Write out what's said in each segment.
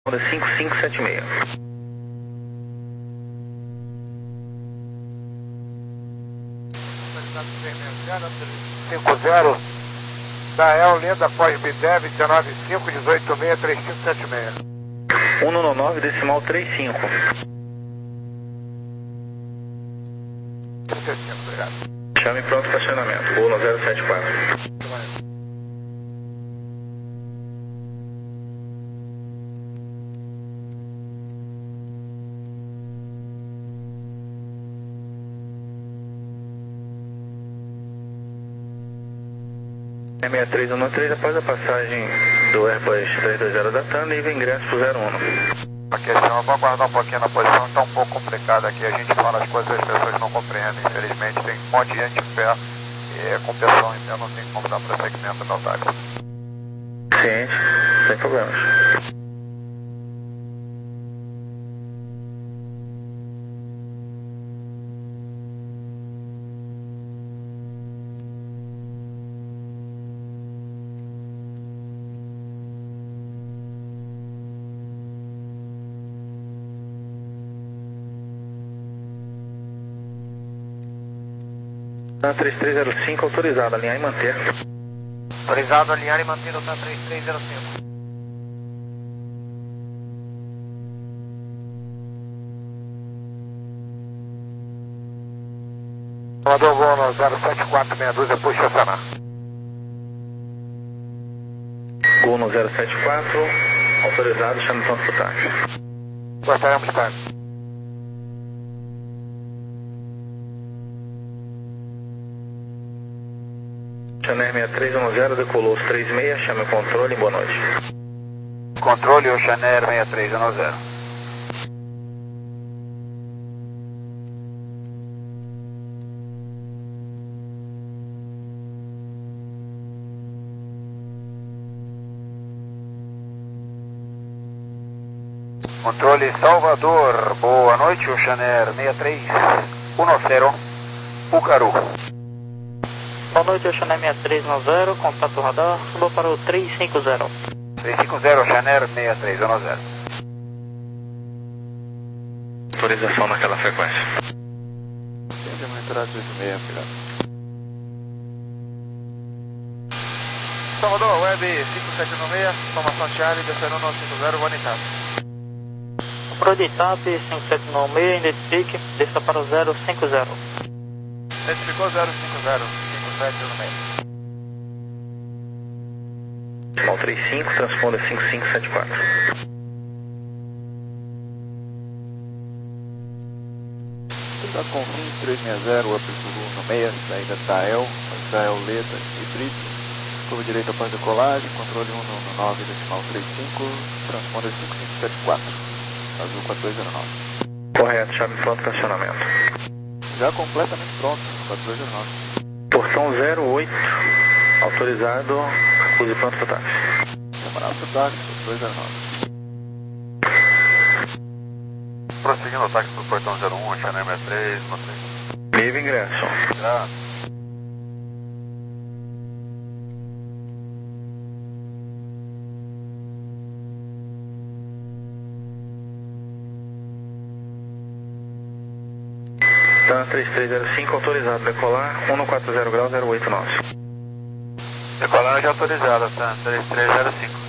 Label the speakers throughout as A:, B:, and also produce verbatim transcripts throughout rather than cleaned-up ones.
A: cinco cinco sete seis.
B: cinco zero, Dael, Lenda, Pós Bidev, um nove cinco, um oito seis, três cinco sete seis.
A: um nove nove, decimal trinta e cinco.
B: trinta e cinco, obrigado.
A: Chame pronto estacionamento, voo no zero sete quatro. sessenta e três treze após a passagem do Airbus trezentos e vinte da T A N, nível ingresso para o zero um.
B: Ok, senhor, vou aguardar um pouquinho na posição, está um pouco complicado aqui, a gente fala as coisas e as pessoas não compreendem, infelizmente tem um monte de gente em pé, e com pessoal em pé não tem como dar prosseguimento ao táxi.
A: Ciente, sem problemas. TAN três três zero cinco autorizado, alinhar e manter.
B: Autorizado, alinhar e manter o TAN três três zero cinco. Salvador, voo no zero sete quatro meia dúzia, puxa estacionar.
A: Gol no zero sete quatro, autorizado, chame ponto pro táxi.
B: Gostaríamos, tá?
A: Channel seis três um zero, decolou os trinta e seis, chame o controle, boa noite.
B: Controle, o Channel seis três um zero. Controle Salvador, boa noite, o Channel seis três um zero, Pucaru.
C: Boa noite, Channel seis três um zero, contato radar, suba para o três cinco zero.
B: três cinco zero, Channel seis três um zero.
A: Autorização naquela frequência.
B: Tende a monitorar oito seis, obrigado. Salvador, Web cinco sete nove seis, formação Charlie, descendo no cinco zero, Vanitap.
C: Proditap cinco sete nove seis, identifique, desça para o zero cinco zero.
B: Identificou zero cinco zero, cinco sete nove seis.
A: Decimal trinta e cinco, transponda cinco cinco sete quatro.
D: Está com vinte três seis zero, apertura um seis, saída Tael, Tael Leda e Brito. Curva direita após decolagem, controle um nove decimal trinta e cinco, transponder cinco cinco sete quatro, azul quatro dois zero nove.
A: Correto, chame pronto estacionamento.
D: Já completamente pronto, quatro dois zero nove.
A: Portão zero oito, autorizado, acuse pronto pro táxi.
D: Camarada pro táxi, quatro dois zero nove.
B: Prosseguindo o táxi pro portão zero um, Channel seis três, mantém.
A: Nível ingresso.
B: Já.
A: TAN três três zero cinco, autorizado, decolar, um quatro zero grau, zero oito nove.
B: Decolagem autorizada, TAN três três zero cinco.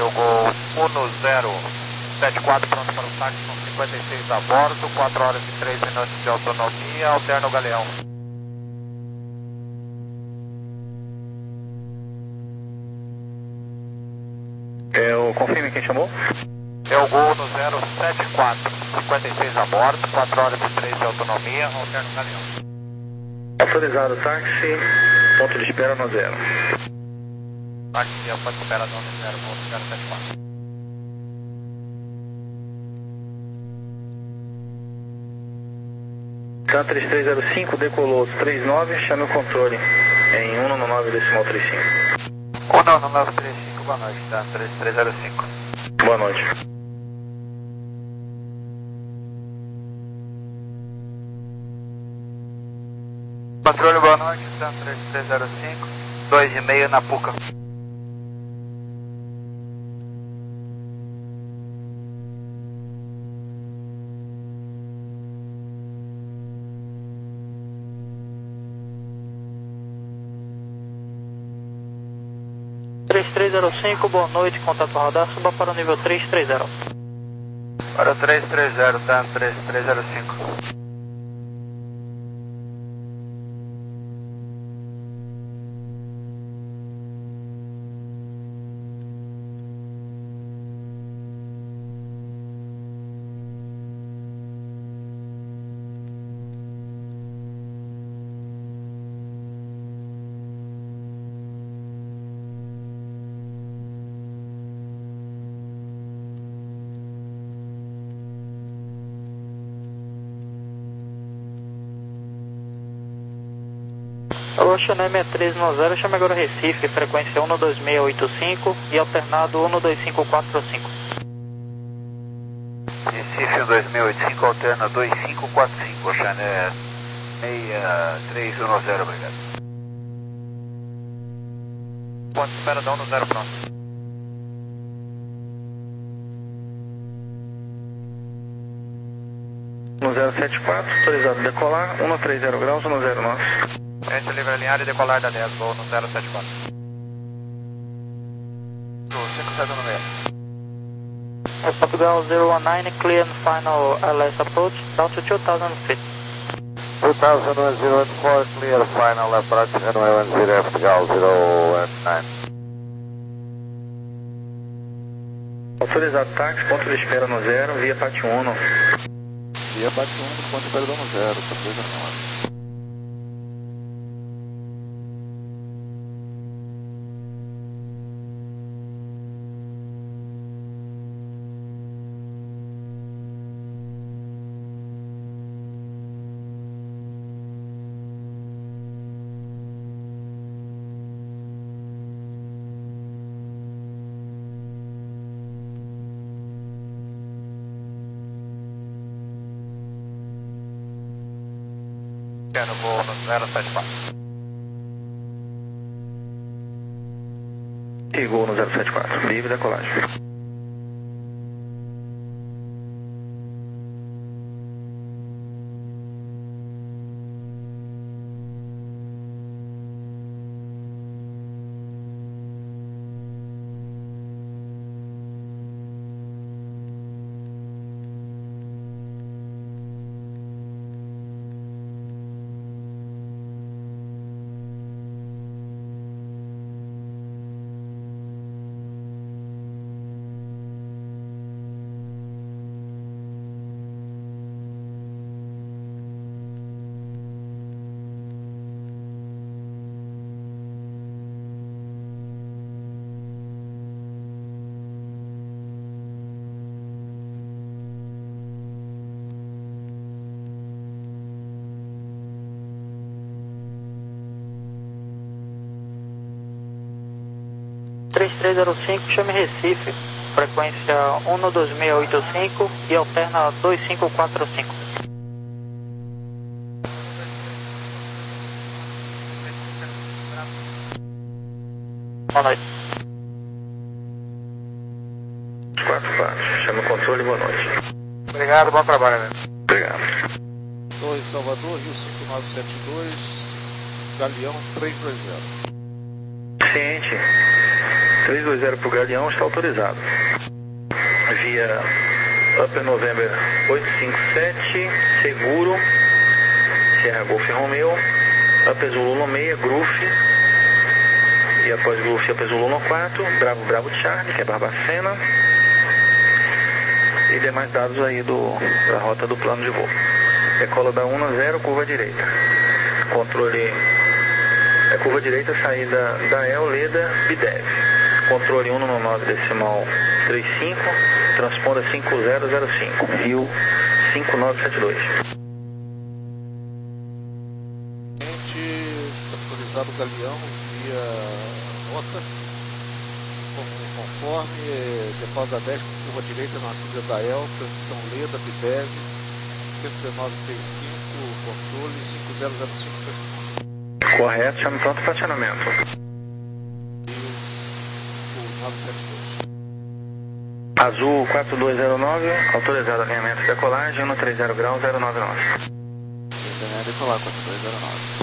B: Gol um zero sete quatro, pronto para o táxi, com cinquenta e seis a bordo, quatro horas e três minutos de autonomia, alterna o Galeão.
A: É o confirme quem chamou?
B: É o Gol no zero sete quatro, cinquenta e seis a bordo, quatro horas e três de autonomia, alterna o Galeão.
A: Autorizado táxi, ponto de espera no zero.
B: Táxi, ponto de espera no zero, Gol no zero sete quatro.
A: TAM três três zero cinco, decolou trinta e nove, chame o controle em um nove nove decimal trinta e cinco.
B: um nove nove trinta e cinco, boa noite, TAM três três zero cinco.
A: Boa noite.
B: Controle, boa noite, TAM três três zero cinco, dois e meio na Puca.
C: três três zero cinco, boa noite, contato radar, suba para o nível três três zero.
B: Para o três três zero, TAM três três zero cinco.
C: Alô, Channel sessenta e três no zero, chame agora Recife, frequência um dois seis oito cinco e alternado um dois cinco quatro cinco.
B: Recife um dois seis oito cinco, alterna dois cinco quatro cinco, Channel seis três um zero, obrigado. Ponto de espera da um zero, pronto.
A: um zero sete quatro, autorizado decolar, um três zero graus, um zero nove.
B: Entre livre alinhar e decolar da dez, Gol no zero sete quatro. cinco sete um seis.
C: Portugal zero one nine, clear and final L S approach, down to two thousand feet.
B: two thousand one zero four, clear final approach, runway one zero, Portugal zero one nine.
A: Autorizado táxi, ponto de espera no zero, via P A T um.
D: Via P A T um, ponto de espera no zero, três zero nove.
B: Quero Gol no zero sete quatro.
A: E Gol no zero sete quatro, livre decolagem.
C: três três zero cinco, chame Recife, frequência um dois seis oito cinco e alterna dois cinco quatro cinco. Boa noite.
A: quatro quatro, chama o controle, boa noite.
B: Obrigado, bom trabalho, né?
A: Obrigado.
E: Torre Salvador, Rio cinco nove sete dois, Galeão três dois zero.
A: Ciente, três dois zero para o Galeão, está autorizado. Via Upper November oito cinco sete, seguro, Sierra Golf Romeo, Upper Zulu seis, Groof, e após Groof, Upper Zulu quatro, Bravo Bravo Charlie, que é Barbacena, e demais dados aí do, da rota do plano de voo. Decola da um zero, curva direita. Controle, é curva direita, saída da E L, Leda, Bidev. Controle um nove decimal trinta e cinco, transponda cinco zero zero cinco, Rio cinco nove sete dois.
E: Autorizado o Galeão via rota, conforme, depósito da dez, curva direita na subida da E L, transição Leda, Bidev, cento e dezenove trinta e cinco, controle cinco zero zero cinco.
A: Correto, chame pronto para acionamento.
E: nove sete dois.
A: Azul quatro dois zero nove, autorizado alinhamento de decolagem no trinta graus zero nove nove.
D: Decolar quatro dois zero nove.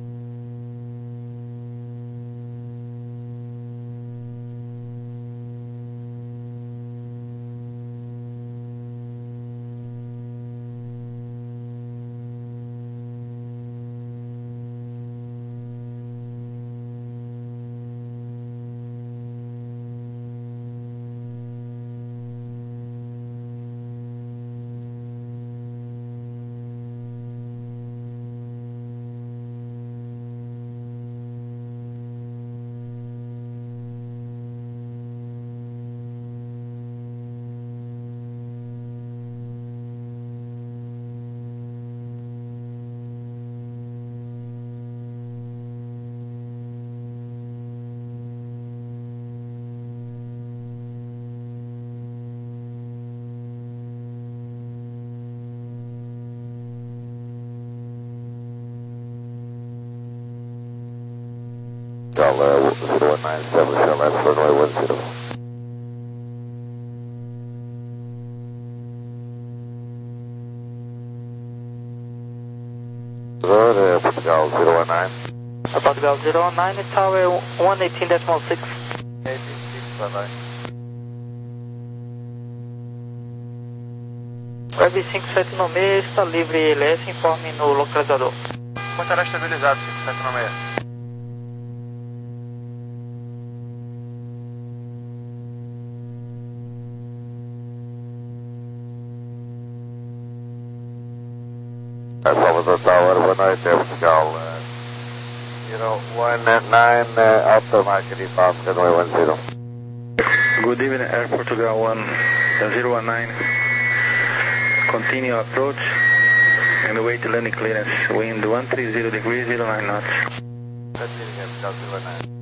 B: Shell zero one nine seven, Shell left runway one zero. Good, uh, Portugal zero one nine.
C: Uh, Portugal zero one nine, tower one eighteen decimal six.
B: eighteen six, bye bye.
C: Web cinco sete nove seis está livre L S, informe no localizador.
B: Estará estabilizado cinco sete nove seis. Salvador Tower, boa noite, é Portugal zero one nine, uh, Alto Market inbound, runway one zero.
A: Good evening, Air Portugal one zero one nine. Continue approach and await landing clearance. Wind one three zero degrees, zero nine knots.
B: That's it again, Portugal zero one nine.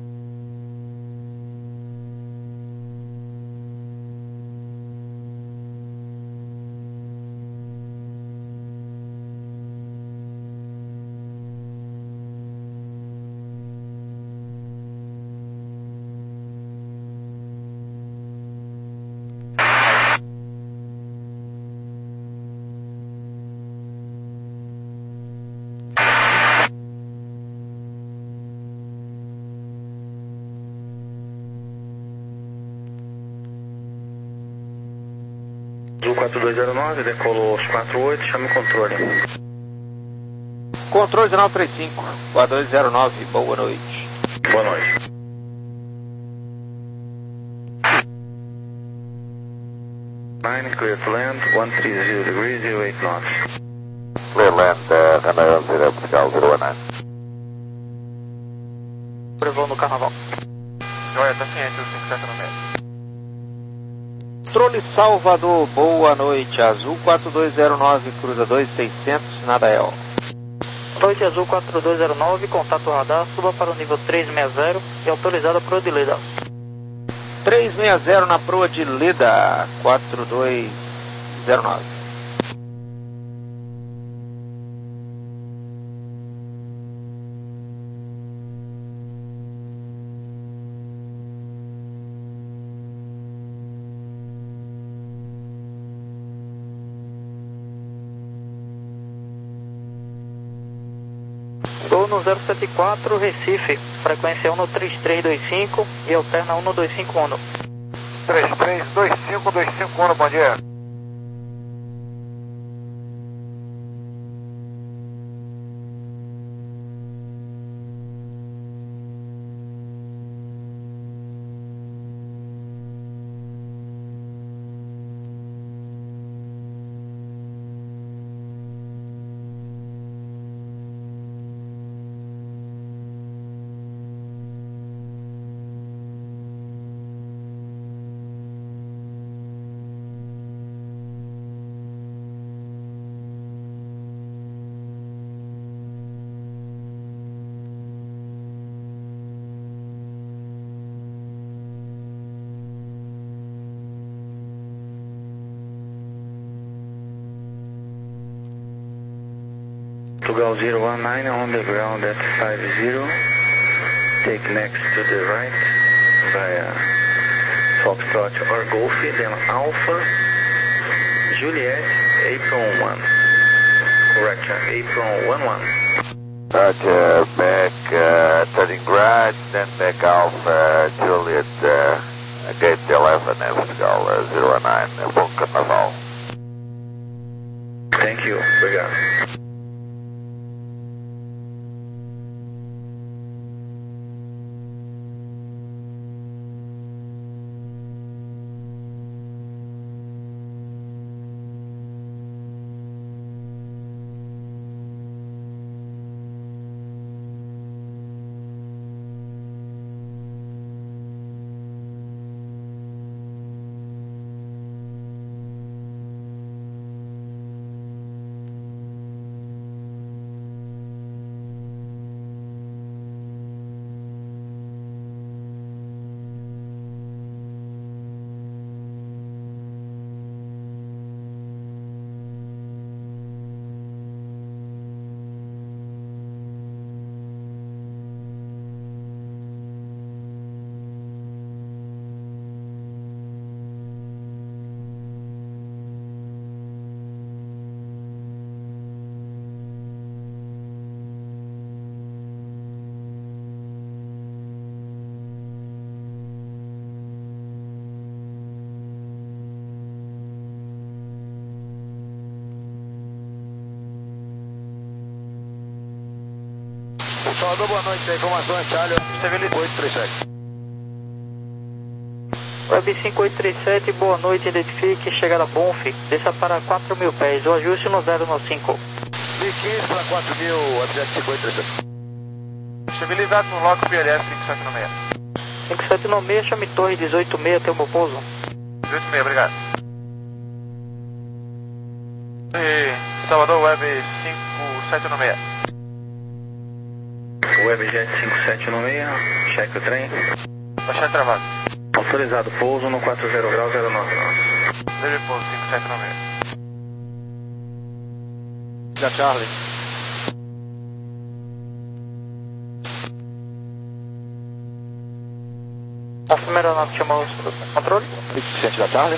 A: Azul quatro dois zero nove, decolou aos quatro oito, chame o controle.
E: Controle zero nove três cinco, quatro dois zero nove, boa noite.
A: Boa noite. nine, clear to land, one three zero degrees, zero eight knots.
B: Clear land, uh, runway one zero, Portugal zero one nine.
C: Prevou no carnaval.
B: Joia, tá ciente, o cinco sete nove seis.
E: Controle Salvador, boa noite. Azul quatro dois zero nove, cruza dois seiscentos, nada E L.
C: Noite Azul quatro dois zero nove, contato radar, suba para o nível trezentos e sessenta e autorizada para o de Leda.
E: trezentos e sessenta na proa de Leda, quatro dois zero nove.
C: Estou no zero sete quatro, Recife, frequência um três três dois cinco e alterna um dois cinco um.
B: três três dois cinco dois cinco um, bom dia.
A: Portugal zero one nine on the ground at five zero. Take next to the right via Foxtrot or Golf, then Alpha, Juliet, Apron one. Correction, Apron one one.
B: Roger, back uh, turning right, then back Alpha, Juliet, uh, gate eleven, Portugal uh, zero one nine, bom carnaval.
A: Thank you, obrigado.
B: Salvador, boa noite, informações, Charlie, cinco oito três sete.
C: Web cinco oito três sete, boa noite, identifique, chegada Bonf, desça para quatro mil pés, o ajuste no zero no cinco.
B: mil e quinze para quatro mil, Web cinco oito três sete.
E: Estabilizado no loco P L S cinco sete nove seis.
C: cinco sete nove seis, chame torre dezoito seis, tem um bom pouso.
E: dezoito seis, obrigado. E Salvador, Web cinco sete nove seis.
A: Webjet cinco sete nove seis, cheque o trem.
E: Baixar travado.
A: Autorizado pouso no quatro zero grau zero nove nove.
E: Deve pouso cinco sete nove seis.
D: Já, Charlie.
C: A primeira nave chamou o controle.
D: Vicente da Charlie.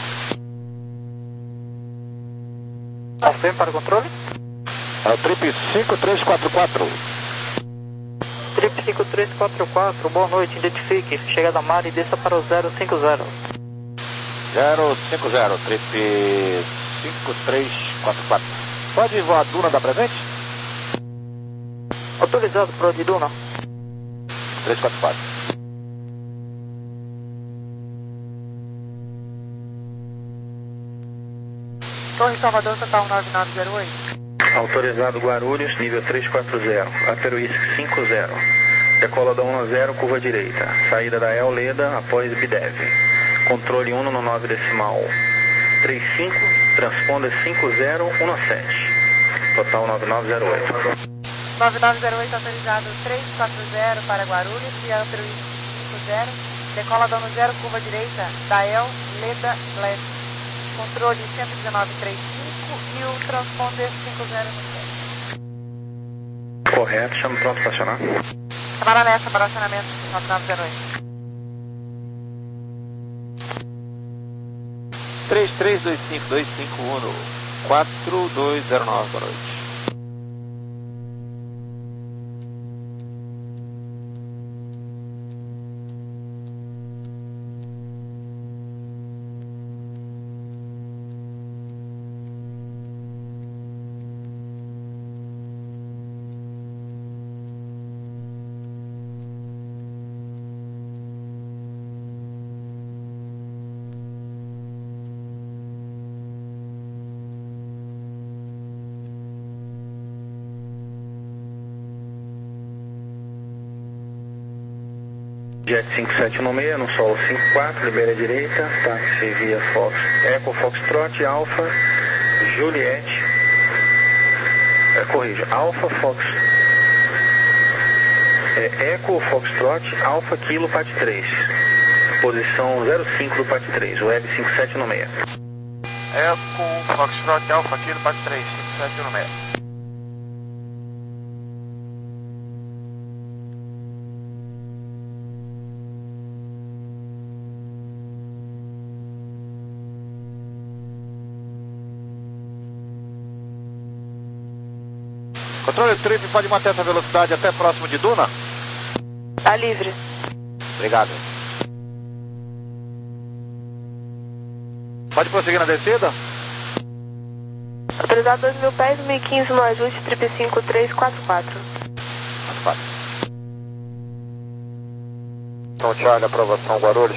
C: Confirme para o controle.
D: É o trip cinco três quatro quatro.
C: Trip cinco três quatro quatro, boa noite, identifique, chegada Mari, desça para o zero cinco zero.
D: zero cinco zero, trip cinco três quatro quatro. Pode voar a Duna da presente?
C: Autorizado para o de Duna.
D: três quatro quatro.
C: Torre Salvador, total nove nove zero oito.
A: Autorizado Guarulhos, nível três quatro zero, Ateroísc cinco zero. Decola da um zero, curva direita. Saída da El Leda após Bidev. Controle um no nove decimal trinta e cinco, transponder cinco zero um sete. Total nove nove zero oito.
F: nove nove zero oito autorizado três quatro zero para Guarulhos, via Ateroísc cinco zero. Decola da um zero, curva direita, da El Leda Leste. Controle cento e dezenove trinta e cinco e o transponder cinco zero sete.
A: Correto, chama pronto para acionar.
F: Chamada nessa para acionamento nove nove zero oito.
D: três três dois cinco dois cinco um quatro dois zero nove, boa noite.
A: Jet cinco sete um seis, no solo cinco quatro, libera a direita, táxi via Fox, Eco Foxtrot, Alfa, Juliette, é, corrija, Alfa Fox, é, Eco Foxtrot, Alfa Kilo Pat três, posição zero cinco do Pat três, Web cinco sete um seis.
B: Eco Foxtrot, Alfa Kilo Pat três, cinco sete um seis.
E: Controle Trip, pode manter essa velocidade até próximo de Duna?
F: Tá livre.
E: Obrigado. Pode prosseguir na descida?
F: Autorizado dois mil pés, mil e quinze no ajuste, Trip cinco três quatro quatro.
E: quatro quatro.
B: São Charlie, aprovação Guarulhos.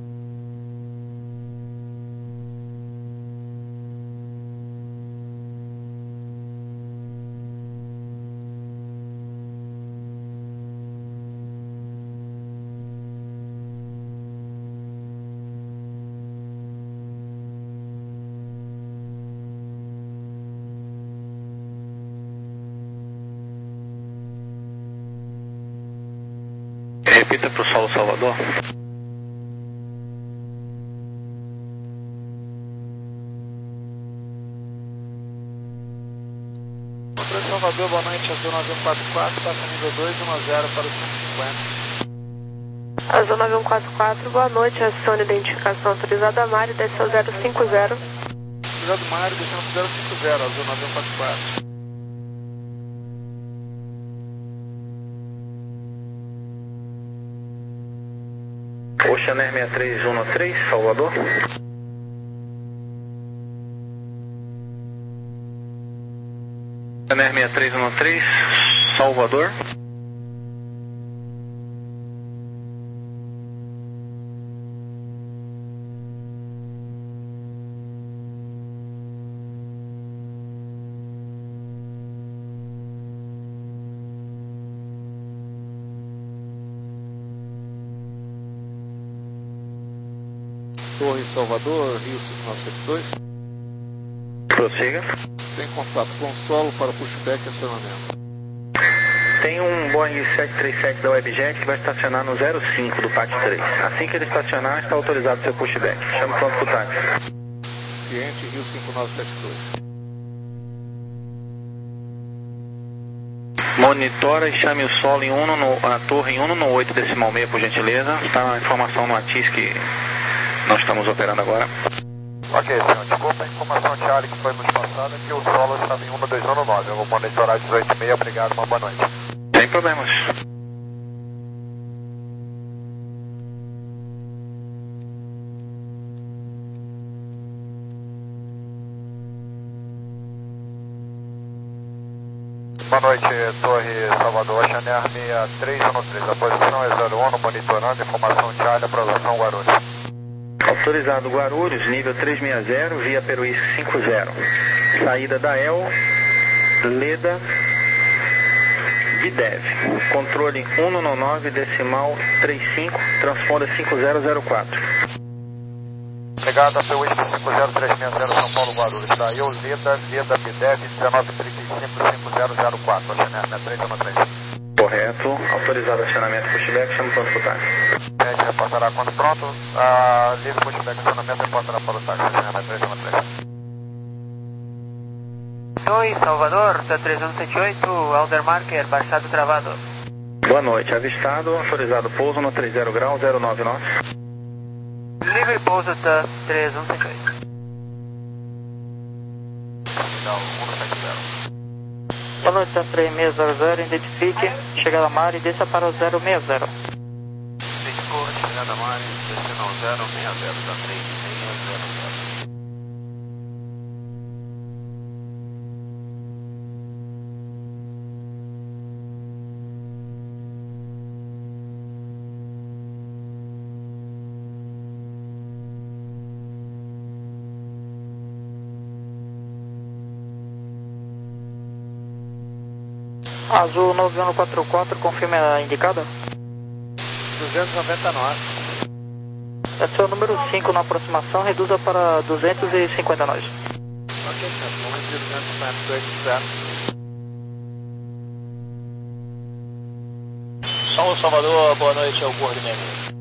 A: Repita para o solo Salvador.
E: Controle Salvador, boa noite, Azul nove um quatro quatro, passa nível dois, um zero para o cento e cinquenta.
F: Azul nove um quatro quatro, boa noite, acione identificação autorizada Mário, desce ao zero cinco zero.
E: Autorizado Mário, descendo para zero cinco zero, Azul nove um quatro quatro.
A: Ocean Air seis três um três, Salvador. Ocean Air seis três um três, Salvador.
E: Torre Salvador, Rio cinco nove sete dois.
A: Prossiga.
E: Tem contato com o solo para pushback e acionamento.
A: Tem um Boeing sete três sete da Webjet que vai estacionar no zero cinco do Pat três. Assim que ele estacionar, está autorizado seu pushback. Chama pronto para o táxi.
E: Ciente, Rio cinco nove sete dois.
A: Monitora e chame o solo em uno no, a torre em um no oito decimal meio, por gentileza. Está a informação no ATIS que nós estamos operando agora.
B: Ok, senhor, desculpa a informação Charlie que foi nos passada que o solo estava em um dois um nove. Eu vou monitorar dezoito e meia, obrigado, uma boa noite.
A: Sem problemas.
B: Boa noite, Torre Salvador, Ocean Air seis três um três, a posição é zero um, monitorando, informação Charlie, aprovação Guarulhos.
A: Autorizado Guarulhos, nível trezentos e sessenta, via Peruís cinco zero. Saída da E L, Leda, Bidev. Controle um no nove, decimal trinta e cinco, transponda cinco zero zero quatro.
B: Chegada Peruís cinco zero três seis zero, São Paulo, Guarulhos. Da E L, Leda, Leda, Bidev, dezenove trinta e cinco, cinco zero zero quatro, Ocean Air seis três um três.
A: Correto, autorizado acionamento pushback, chama pronto para o táxi.
B: A gente reportará quando pronto, a livre pushback acionamento reportará para o táxi, Ocean Air três um três.
C: Oi, Salvador, da três um sete oito, Aldermarker, baixado travado.
A: Boa noite, avistado, autorizado pouso no trinta graus, zero nove nove.
C: Livre pouso da três um sete oito.
B: Terminal um sete zero.
C: Boa noite, da três seis zero zero, identifique, chegada a Mari e desça para o zero seis zero.
B: Identificou, chegada a Mari, descendo ao zero seis zero, da três seis zero zero.
C: Azul nove um quatro quatro, confirme a indicada.
E: duzentos e noventa nós.
C: É seu número cinco na aproximação, reduza para duzentos e cinquenta nós.
E: Ok, senhor, vamos de duzentos e cinquenta, dois zero.
G: São Salvador, boa noite, é o Gordo Menino.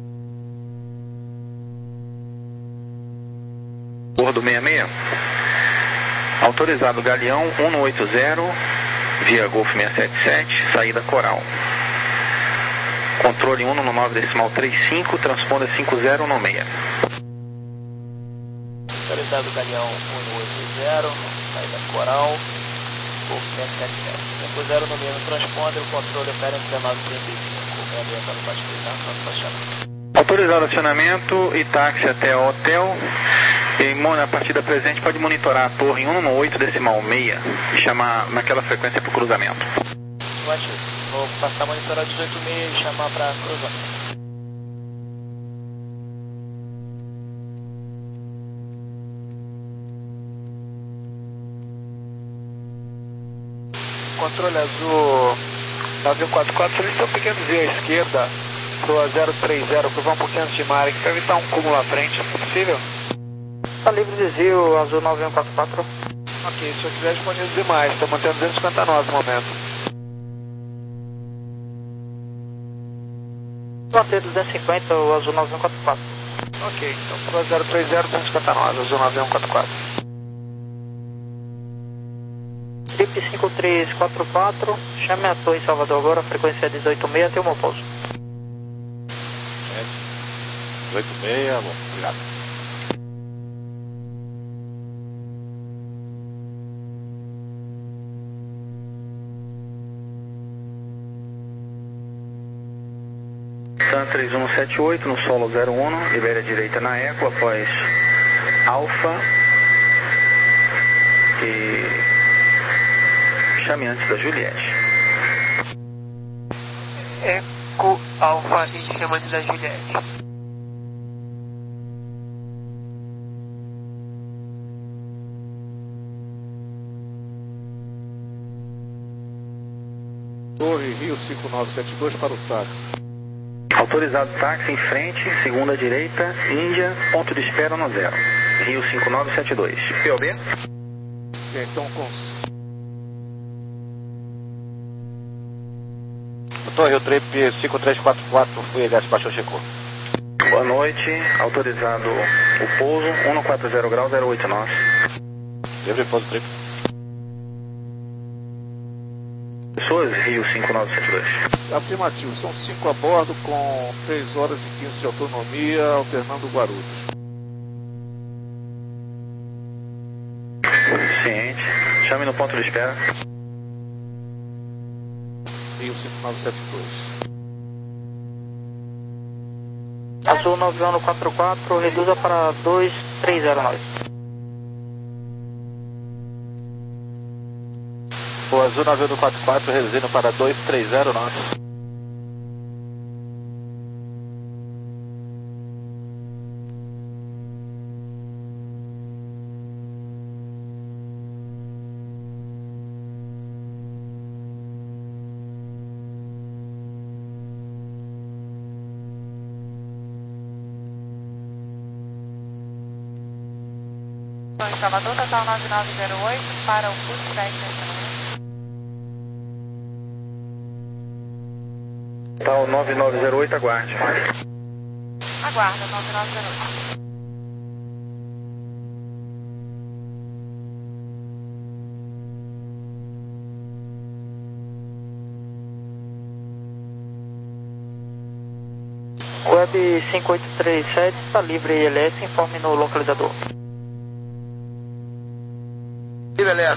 A: Gordo sessenta e seis. Autorizado Galeão um não oito zero, via Golf seiscentos e setenta e sete, saída Coral. Controle um no nove decimal trinta e cinco, transponda cinco zero no seis.
G: Autorizado Galeão um não oito zero, saída Coral, Golf seiscentos e setenta e sete. cinco zero no meio no transponder, o controle opera em dezenove trinta e cinco, o meio está no baixo.
A: Autorizado acionamento e táxi até o hotel. E a partir da presente pode monitorar a torre em um no oito decimal seis e chamar naquela frequência para o cruzamento.
G: Ótimo. Vou passar a monitorar dezoito seis e chamar para cruzamento.
E: Controle azul nove um quatro quatro, solicita um pequeno desvio à esquerda pro zero três zero, cruzar um pouquinho antes de Marek, para evitar um cúmulo à frente, se possível.
C: Está livre desvio azul nove um quatro quatro.
E: Ok, se eu quiser disponível demais, estou mantendo duzentos e cinquenta nós no momento.
C: Manter duzentos e cinquenta, o azul nove um quatro quatro.
E: Ok, então pro zero três zero, duzentos e cinquenta nós, azul nove um quatro quatro.
C: Trip cinco três quatro quatro, chame a torre Salvador agora, frequência dezoito seis até o meu pouso.
E: dezoito seis, bom, obrigado.
A: TAM três um sete oito no solo zero um, libere a direita na Eco após Alfa e chame antes da Juliette.
F: Eco Alfa e chama antes da Juliette.
E: Torre Rio cinco nove sete dois para o táxi.
A: Autorizado táxi em frente, segunda direita, Índia, ponto de espera no zero. Rio cinco nove sete dois. P O B?
E: Ok, então com...
G: Torre, o trip cinco três quatro quatro, fui H S, baixou, checou.
A: Boa noite, autorizado o pouso, um não quatro zero grau, zero oito nós.
G: Livre pouso, trip.
A: Pessoas, Rio cinco nove sete dois.
E: Afirmativo, são cinco a bordo com três horas e quinze de autonomia, alternando Guarulhos.
A: Ciente. Chame no ponto de espera.
E: Rio cinco nove sete dois.
C: Azul nove um quatro quatro, reduza para dois três zero nós.
G: O azul nove um quatro quatro, reduzindo para dois três zero nós.
F: Salvador, total nove nove zero oito, para o curso da estação.
A: Tal nove nove zero oito, aguarde.
F: Aguarda, nove nove zero oito.
C: Web cinco oito três sete, está livre I L S, informe no localizador.